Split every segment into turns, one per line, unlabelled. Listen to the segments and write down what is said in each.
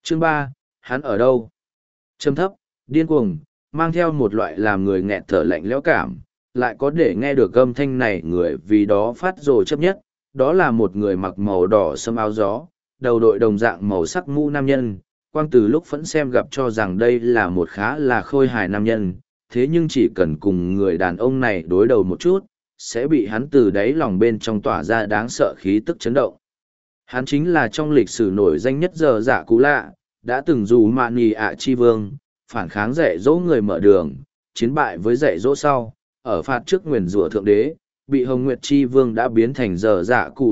Chương 3, hắn ở đâu? Trầm thấp, điên cuồng, mang theo một loại làm người nghẹt thở lạnh lẽo cảm, lại có để nghe được âm thanh này người vì đó phát rồ chấp nhất, đó là một người mặc màu đỏ sẫm áo gió, đầu đội đồng dạng màu sắc mũ nam nhân. Quang từ lúc vẫn xem gặp cho rằng đây là một khá là khôi hài nam nhân, thế nhưng chỉ cần cùng người đàn ông này đối đầu một chút, sẽ bị hắn từ đáy lòng bên trong tỏa ra đáng sợ khí tức chấn động. Hắn chính là trong lịch sử nổi danh nhất giờ dạ cú lạ, đã từng dù mạn nhì ạ chi vương, phản kháng dạy dỗ người mở đường, chiến bại với dạy dỗ sau, ở phạt trước nguyền rủa thượng đế, bị Hồng Nguyệt chi vương đã biến thành giờ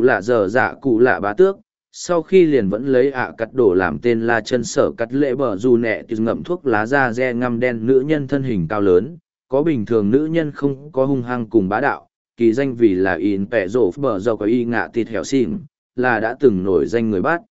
dạ cụ lạ bá tước. Sau khi liền vẫn lấy cắt đổ làm tên là chân sở cắt lễ bờ dù nẹ từ ngậm thuốc lá da re ngăm đen nữ nhân thân hình cao lớn, có bình thường nữ nhân không có hung hăng cùng bá đạo, kỳ danh vì là in pẹ rổ bờ dầu có y ngạ thịt hẻo xỉn, là đã từng nổi danh người bát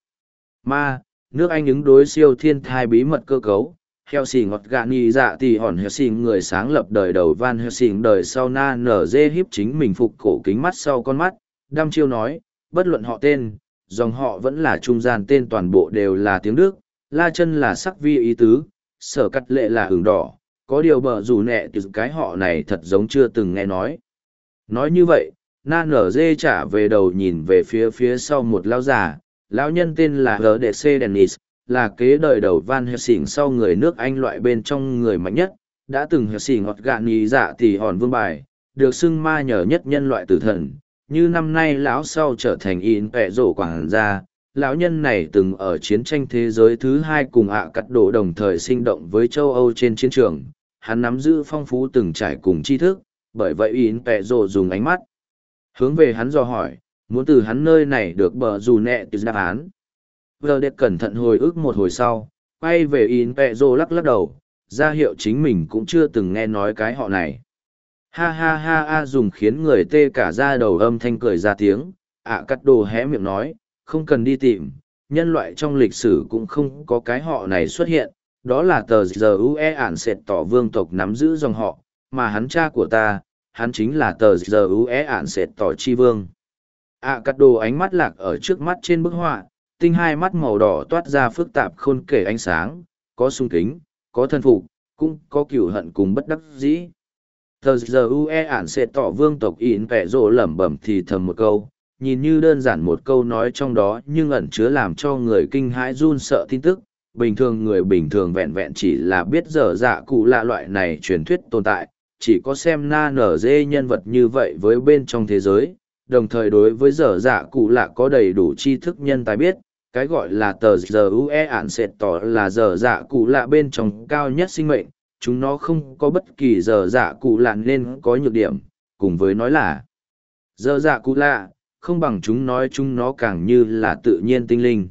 ma nước Anh ứng đối siêu thiên thai bí mật cơ cấu. Heo xì ngọt gạ ni dạ thì hòn heo xì người sáng lập đời đầu Van heo xì đời sau na nở dê hiếp chính mình phục cổ kính mắt sau con mắt, đăm chiêu nói, bất luận họ tên, dòng họ vẫn là trung gian tên toàn bộ đều là tiếng Đức, la chân là sắc vi ý tứ, sở cắt lệ là hưởng đỏ, có điều bờ rủ nẹ từ cái họ này thật giống chưa từng nghe nói. Nói như vậy, na nở dê trả về đầu nhìn về phía sau một lão già, lão nhân tên là GDC Dennis, là kế đời đầu Van Helsing sau người nước Anh loại bên trong người mạnh nhất, đã từng Helsing ngọt gạn nhì dạ thì hòn vương bài, được xưng ma nhờ nhất nhân loại tử thần. Như năm nay lão sau trở thành in pẹ rổ quảng gia, lão nhân này từng ở chiến tranh thế giới thứ hai cùng cắt đổ đồng thời sinh động với châu Âu trên chiến trường, hắn nắm giữ phong phú từng trải cùng tri thức, bởi vậy in pẹ rổ dùng ánh mắt hướng về hắn dò hỏi, muốn từ hắn nơi này được bờ dù nẹ từ đáp án. Vờ đẹp cẩn thận hồi ức một hồi sau, quay về in pẹ rổ lắc lắc đầu, ra hiệu chính mình cũng chưa từng nghe nói cái họ này. Ha ha ha ha dùng khiến người tê cả da đầu âm thanh cười ra tiếng, cắt đồ hé miệng nói, không cần đi tìm, nhân loại trong lịch sử cũng không có cái họ này xuất hiện, đó là tờ giờ UE ản sệt tỏ vương tộc nắm giữ dòng họ, mà hắn cha của ta, hắn chính là tờ giờ UE ản sệt tỏ chi vương. Cắt đồ ánh mắt lạc ở trước mắt trên bức họa, tinh hai mắt màu đỏ toát ra phức tạp khôn kể ánh sáng, có sung kính, có thân phục, cũng có cửu hận cùng bất đắc dĩ. Tờ giờ UE ản sẽ tỏ vương tộc in vẻ rộ lẩm bẩm thì thầm một câu, nhìn như đơn giản một câu nói trong đó nhưng ẩn chứa làm cho người kinh hãi run sợ tin tức. Bình thường người bình thường vẹn vẹn chỉ là biết dở dạ cụ lạ loại này truyền thuyết tồn tại, chỉ có xem na nở dê nhân vật như vậy với bên trong thế giới, đồng thời đối với dở dạ cụ lạ có đầy đủ tri thức nhân tài biết, cái gọi là tờ giờ UE ản sẽ tỏ là dở dạ cụ lạ bên trong cao nhất sinh mệnh. Chúng nó không có bất kỳ giờ dạ cụ lạ nên có nhược điểm, cùng với nói là giờ dạ cụ lạ, không bằng chúng nói chúng nó càng như là tự nhiên tinh linh.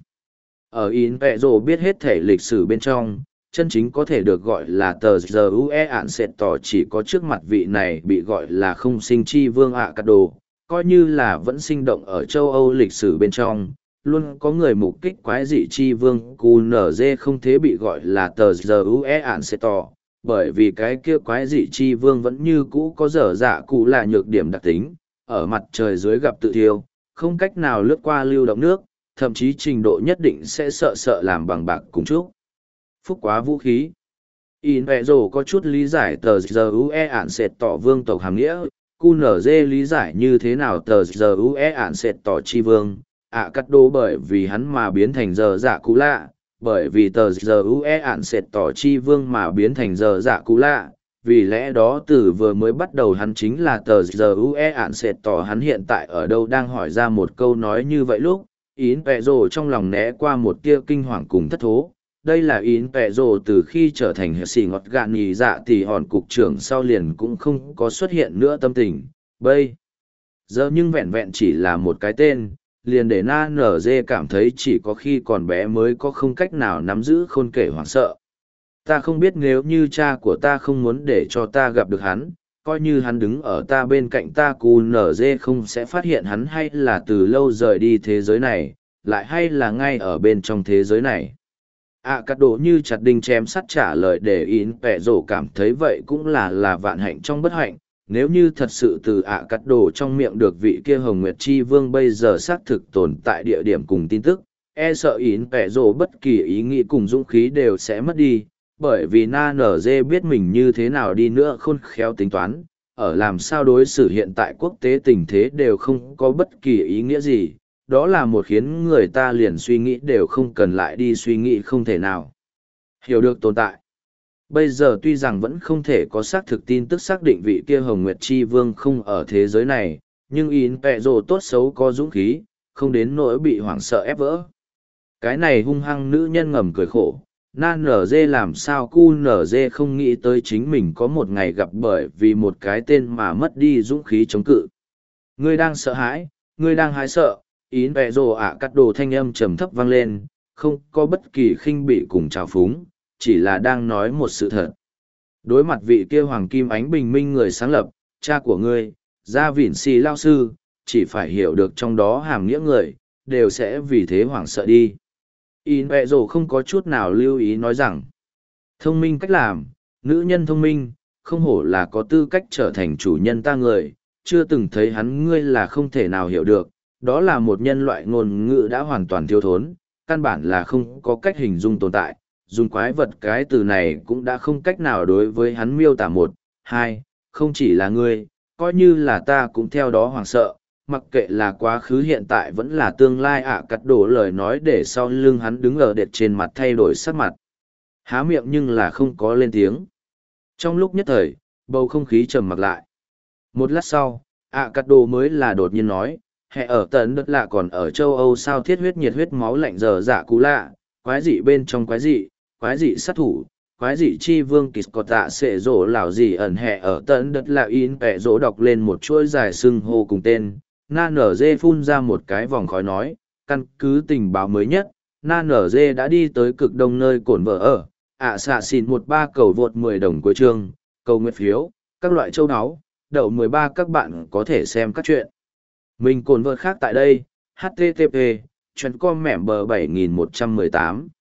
Ở in vẹ rồ biết hết thể lịch sử bên trong, chân chính có thể được gọi là tờ giờ UE ản sệt tỏ chỉ có trước mặt vị này bị gọi là không sinh chi vương cắt đồ, coi như là vẫn sinh động ở châu Âu lịch sử bên trong. Luôn có người mục kích quái dị chi vương QNZ không thế bị gọi là tờ giờ UE ản sệt tỏ, bởi vì cái kia quái dị chi vương vẫn như cũ có dở dạ cụ là nhược điểm đặc tính, ở mặt trời dưới gặp tự thiêu, không cách nào lướt qua lưu động nước, thậm chí trình độ nhất định sẽ sợ làm bằng bạc cùng chúc. Phúc quá vũ khí. In vẹ rồ có chút lý giải tờ giờ UE ản sệt tỏ vương tộc hàm nghĩa, QNZ lý giải như thế nào tờ giờ UE ản sệt tỏ chi vương, cắt đô bởi vì hắn mà biến thành dở dạ cụ lạ. Bởi vì tờ giờ UE ản sệt tỏ chi vương mà biến thành giờ dạ cụ lạ, vì lẽ đó từ vừa mới bắt đầu hắn chính là tờ giờ UE ản sệt tỏ. Hắn hiện tại ở đâu đang hỏi ra một câu nói như vậy lúc, in pẹ rồ trong lòng né qua một tia kinh hoàng cùng thất thố. Đây là in pẹ rồ từ khi trở thành hệ sĩ ngọt gạn nhì dạ thì hòn cục trưởng sau liền cũng không có xuất hiện nữa tâm tình, bây giờ nhưng vẹn vẹn chỉ là một cái tên liền để na nở dê cảm thấy chỉ có khi còn bé mới có không cách nào nắm giữ khôn kể hoảng sợ. Ta không biết nếu như cha của ta không muốn để cho ta gặp được hắn, coi như hắn đứng ở ta bên cạnh ta cù nở dê không sẽ phát hiện hắn hay là từ lâu rời đi thế giới này, lại hay là ngay ở bên trong thế giới này. Cắt đồ như chặt đinh chém sắt trả lời để in pẹ rổ cảm thấy vậy cũng là vạn hạnh trong bất hạnh. Nếu như thật sự từ cắt đồ trong miệng được vị kia Hồng Nguyệt Chi Vương bây giờ xác thực tồn tại địa điểm cùng tin tức, e sợ ỉn vẹ rồ bất kỳ ý nghĩ cùng dũng khí đều sẽ mất đi, bởi vì na nở dê biết mình như thế nào đi nữa khôn khéo tính toán, ở làm sao đối xử hiện tại quốc tế tình thế đều không có bất kỳ ý nghĩa gì, đó là một khiến người ta liền suy nghĩ đều không cần lại đi suy nghĩ không thể nào hiểu được tồn tại. Bây giờ tuy rằng vẫn không thể có xác thực tin tức xác định vị kia Hồng Nguyệt Chi Vương không ở thế giới này, nhưng in vẹ rồ tốt xấu có dũng khí, không đến nỗi bị hoảng sợ ép vỡ. Cái này hung hăng nữ nhân ngầm cười khổ, na nở dê làm sao cu nở dê không nghĩ tới chính mình có một ngày gặp bởi vì một cái tên mà mất đi dũng khí chống cự. Ngươi đang sợ hãi, ngươi đang hái sợ, ín vẹ rồ ạ cắt đồ thanh âm trầm thấp vang lên, không có bất kỳ khinh bỉ cùng trào phúng, chỉ là đang nói một sự thật. Đối mặt vị kia hoàng kim ánh bình minh người sáng lập, cha của ngươi, gia vỉn xì lao sư, chỉ phải hiểu được trong đó hàm nghĩa người, đều sẽ vì thế hoảng sợ đi. In vẹ rồ không có chút nào lưu ý nói rằng, thông minh cách làm, nữ nhân thông minh, không hổ là có tư cách trở thành chủ nhân ta người, chưa từng thấy hắn ngươi là không thể nào hiểu được, đó là một nhân loại ngôn ngữ đã hoàn toàn thiếu thốn, căn bản là không có cách hình dung tồn tại, dùng quái vật cái từ này cũng đã không cách nào đối với hắn miêu tả một, hai, không chỉ là ngươi, coi như là ta cũng theo đó hoảng sợ, mặc kệ là quá khứ hiện tại vẫn là tương lai cắt đổ lời nói để sau lưng hắn đứng ở đệt trên mặt thay đổi sắc mặt. Há miệng nhưng là không có lên tiếng. Trong lúc nhất thời, bầu không khí trầm mặc lại. Một lát sau, cắt đồ mới là đột nhiên nói, hệ ở tận đất lạ còn ở châu Âu sao thiết huyết nhiệt huyết máu lạnh giờ dạ cú lạ, quái dị bên trong quái dị sát thủ, quái dị chi vương kịch có tạ sệ rổ lào gì ẩn hệ ở tận đất lạ in vẹ rổ đọc lên một chuỗi dài sưng hô cùng tên. Na nở dê phun ra một cái vòng khói nói, căn cứ tình báo mới nhất, Na nở dê đã đi tới cực đông nơi cổn vợ ở, xạ xịn 13 cầu vượt 10 đồng cuối chương, cầu nguyện phiếu, các loại châu áo, đậu 13 các bạn có thể xem các chuyện. Mình cồn vợ khác tại đây, http, chuyện com mẻm bờ 7118.